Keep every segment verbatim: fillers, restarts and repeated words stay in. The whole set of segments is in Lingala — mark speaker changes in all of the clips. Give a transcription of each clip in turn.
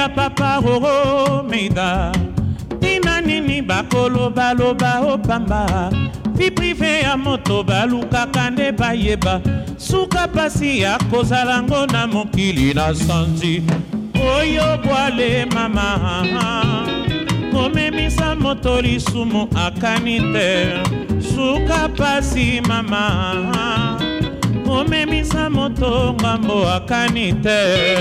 Speaker 1: meida papa roro meida tina nini bakolo baloba opamba vi prive ya moto balukaka nde bayeba suka pasi ya kozalango na mokili na sanzi oyo bwale mama komemisa moto lisumu akani te suka pasi mama komemisa moto ngambo akani te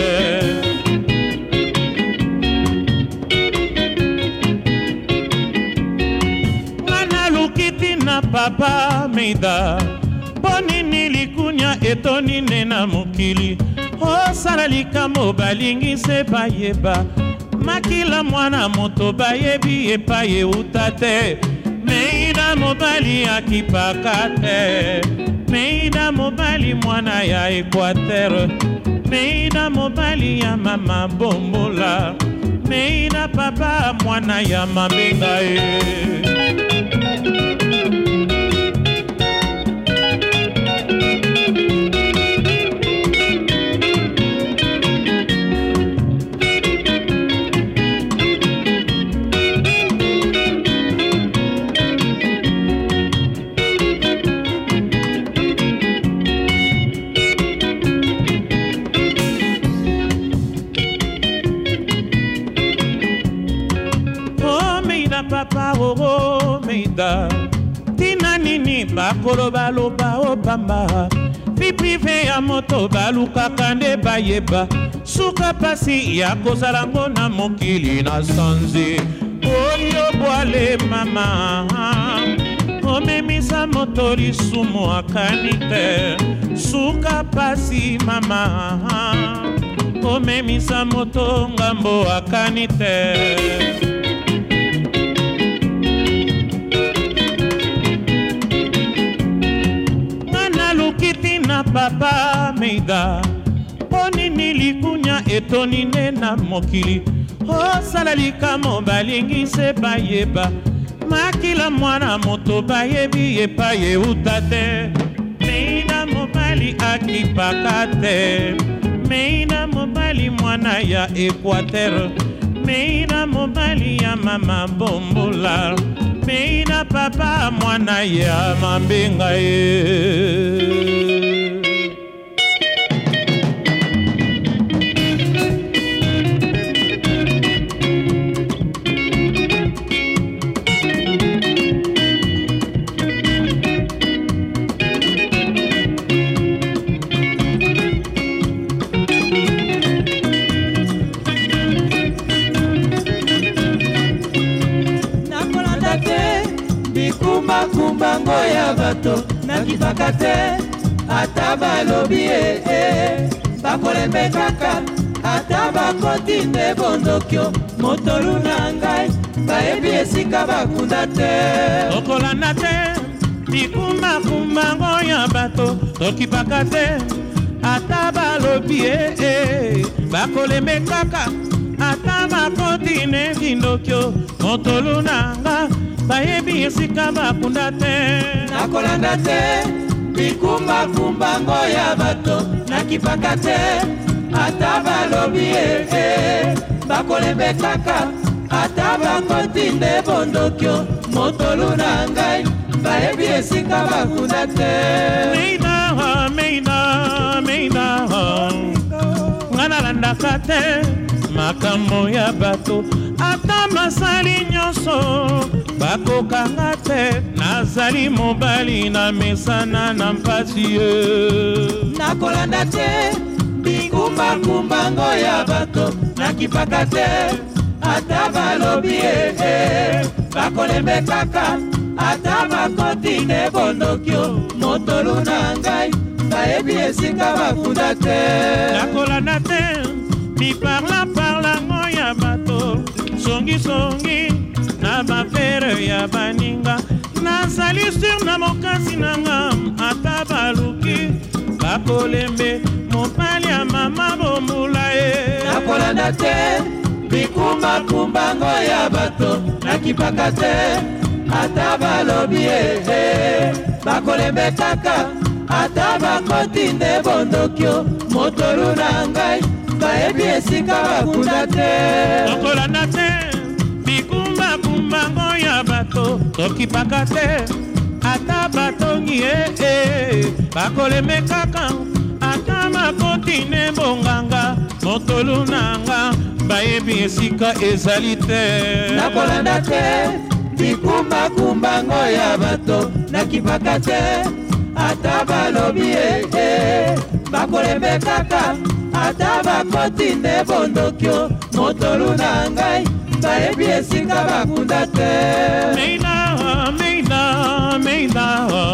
Speaker 1: ngana lukiti na papa meida ponini likunya etonine na mokili osala likambo balingise bayeba makila mwana moto bayebi epai euta te meida mobali akipaka te meida mobali mwana ya Equateur meida mobali ya mama bombola meida papa mwana ya mabenga e papa roro meida tina nini bakolo baloba opamba vi prive ya moto balukaka nde bayeba suka pasi ya kozalango na mokili na sanzi oyo bwale mama omemisa moto lisumu akani te suka pasi mama omemisa moto ngambo akani te papa meida ponini likunya etonine na mokili osala likamo balingise bayeba makila mwana moto bayebi epai euta te meida mobali akipaka te meida mobali mwana ya Equateur meida mobali ya mama bombola meida papa mwana ya mabenga e
Speaker 2: Kumba kumba ngoya bato nakipaka te ata balobi e e bakolembe kaka ata bakoti nde bondokyo motolu na ngai bayebi esika bakunda te
Speaker 1: okolanda te bikumba kumba ngoya bato tokipaka te ata balobi e e bakolembe kaka ata bakoti nde bondokyo motolu na ngai bayebi esika bakunda te
Speaker 2: nakolanda te bikumba kumba ngoya bato nakipaka te ata balobi e e bakolembe kaka ata bakoti nde bondokyo motolu na ngai bayebi esika bakunda te
Speaker 1: meida meida meida ngana landaka te makambo ya bato ata masali nyonso bakokanga te nazali mobali na mesana na mpasi ye
Speaker 2: nakolanda te bikumbakumba ngoya bato nakipaka te ata balobi e e bakolembe kaka ata bakoti nde bondokyo motolu na ngai bayebi esika bakunda te
Speaker 1: nakolanda te biparla parla ngoya bato songi songi na bafere ya baninga nazali sur na mokasi nanga ata baluki bakolembe mopali ya mama bomula ye
Speaker 2: nakolanda te bikumbakumba ngoya bato nakipaka te ata balobi e e bakolembe kaka ata bakoti nde bondokyo motolu na ngai bayebi esika bakunda te
Speaker 1: tokolanda te bikumbakumbango ya bato tokipaka te ata batongi ee bakoleme kaka ata makoti ne bonganga motolu nanga bayebi esika ezali te
Speaker 2: nakolanda te bikumbakumbango ya bato nakipaka te ata balobi ee bakoleme kaka ata bakoti nde bondokio motolu na ngai bayebi esika bakunda te
Speaker 1: meina meina meina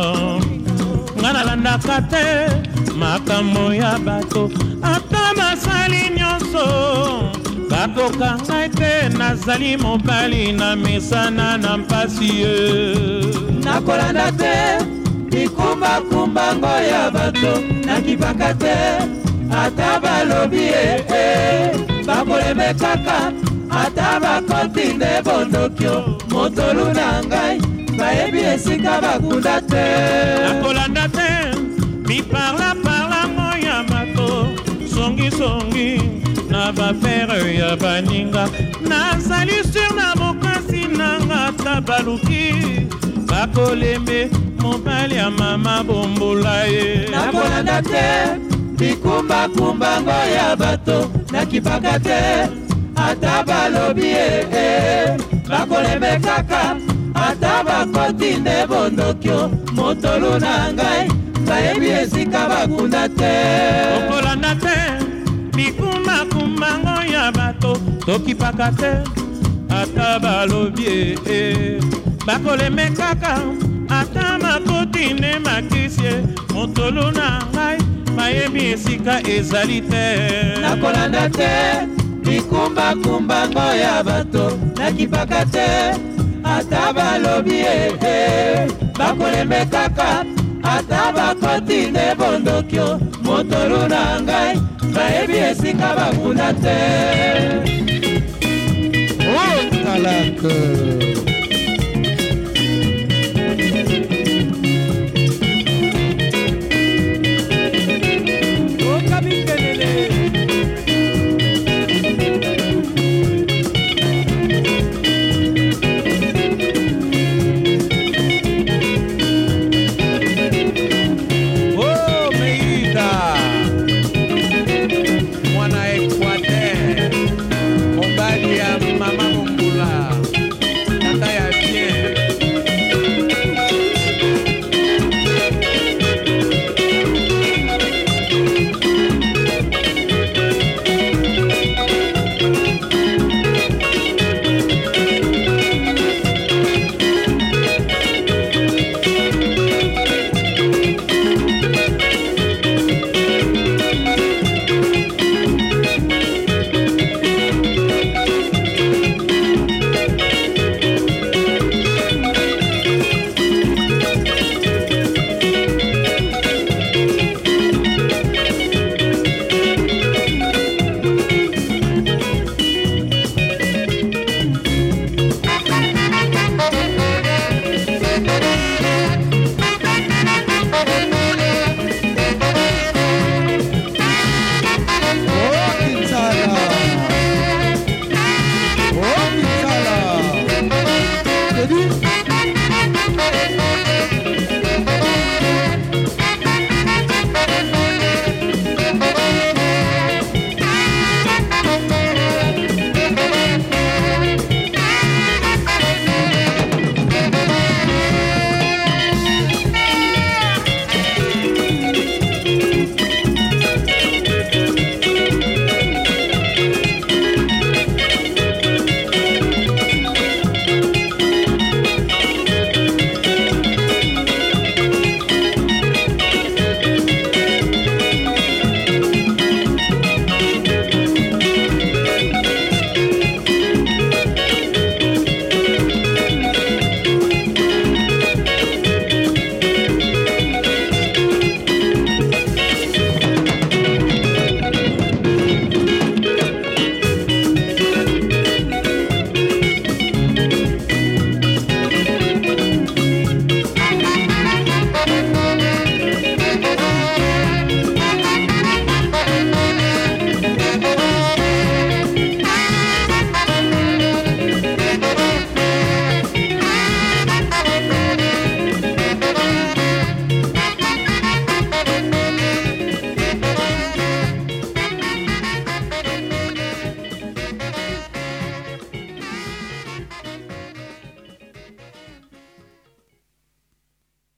Speaker 1: nga nalandaka te makambo ya bato ata basali nyonso bakoka ngai te nazali mobali na mesana na mpasi ye
Speaker 2: nakolanda te bikumbakumbango ya bato nakipaka te ata balobi ee bakoleme kaka ata bakoti nde bondokio motolu na ngai bayebi esika bakunda te
Speaker 1: nakolanda te miparlaparlango ya bato songisongi na bafere ya baninga nazali sur na bokasi nanga ata baluki bakolembe mobali ya mama bombola ye
Speaker 2: nakolanda te bikumbakumbango ya bato nakipaka te ata balobi ee bakoleme kaka ata bakoti nde bondokio motolu na ngai bayebi esika bakunda te
Speaker 1: tokolanda te bikumbakumbango ya bato tokipaka te ata balobi ee bakoleme kaka ata makoti nde makisie motolu na ngai bayebi esika ezali te
Speaker 2: nakolanda te bikumbakumbango ya bato nakipaka te ata balobi ee bakoleme kaka ata bakoti nde bondokio motolu na ngai bayebi esika bakunda te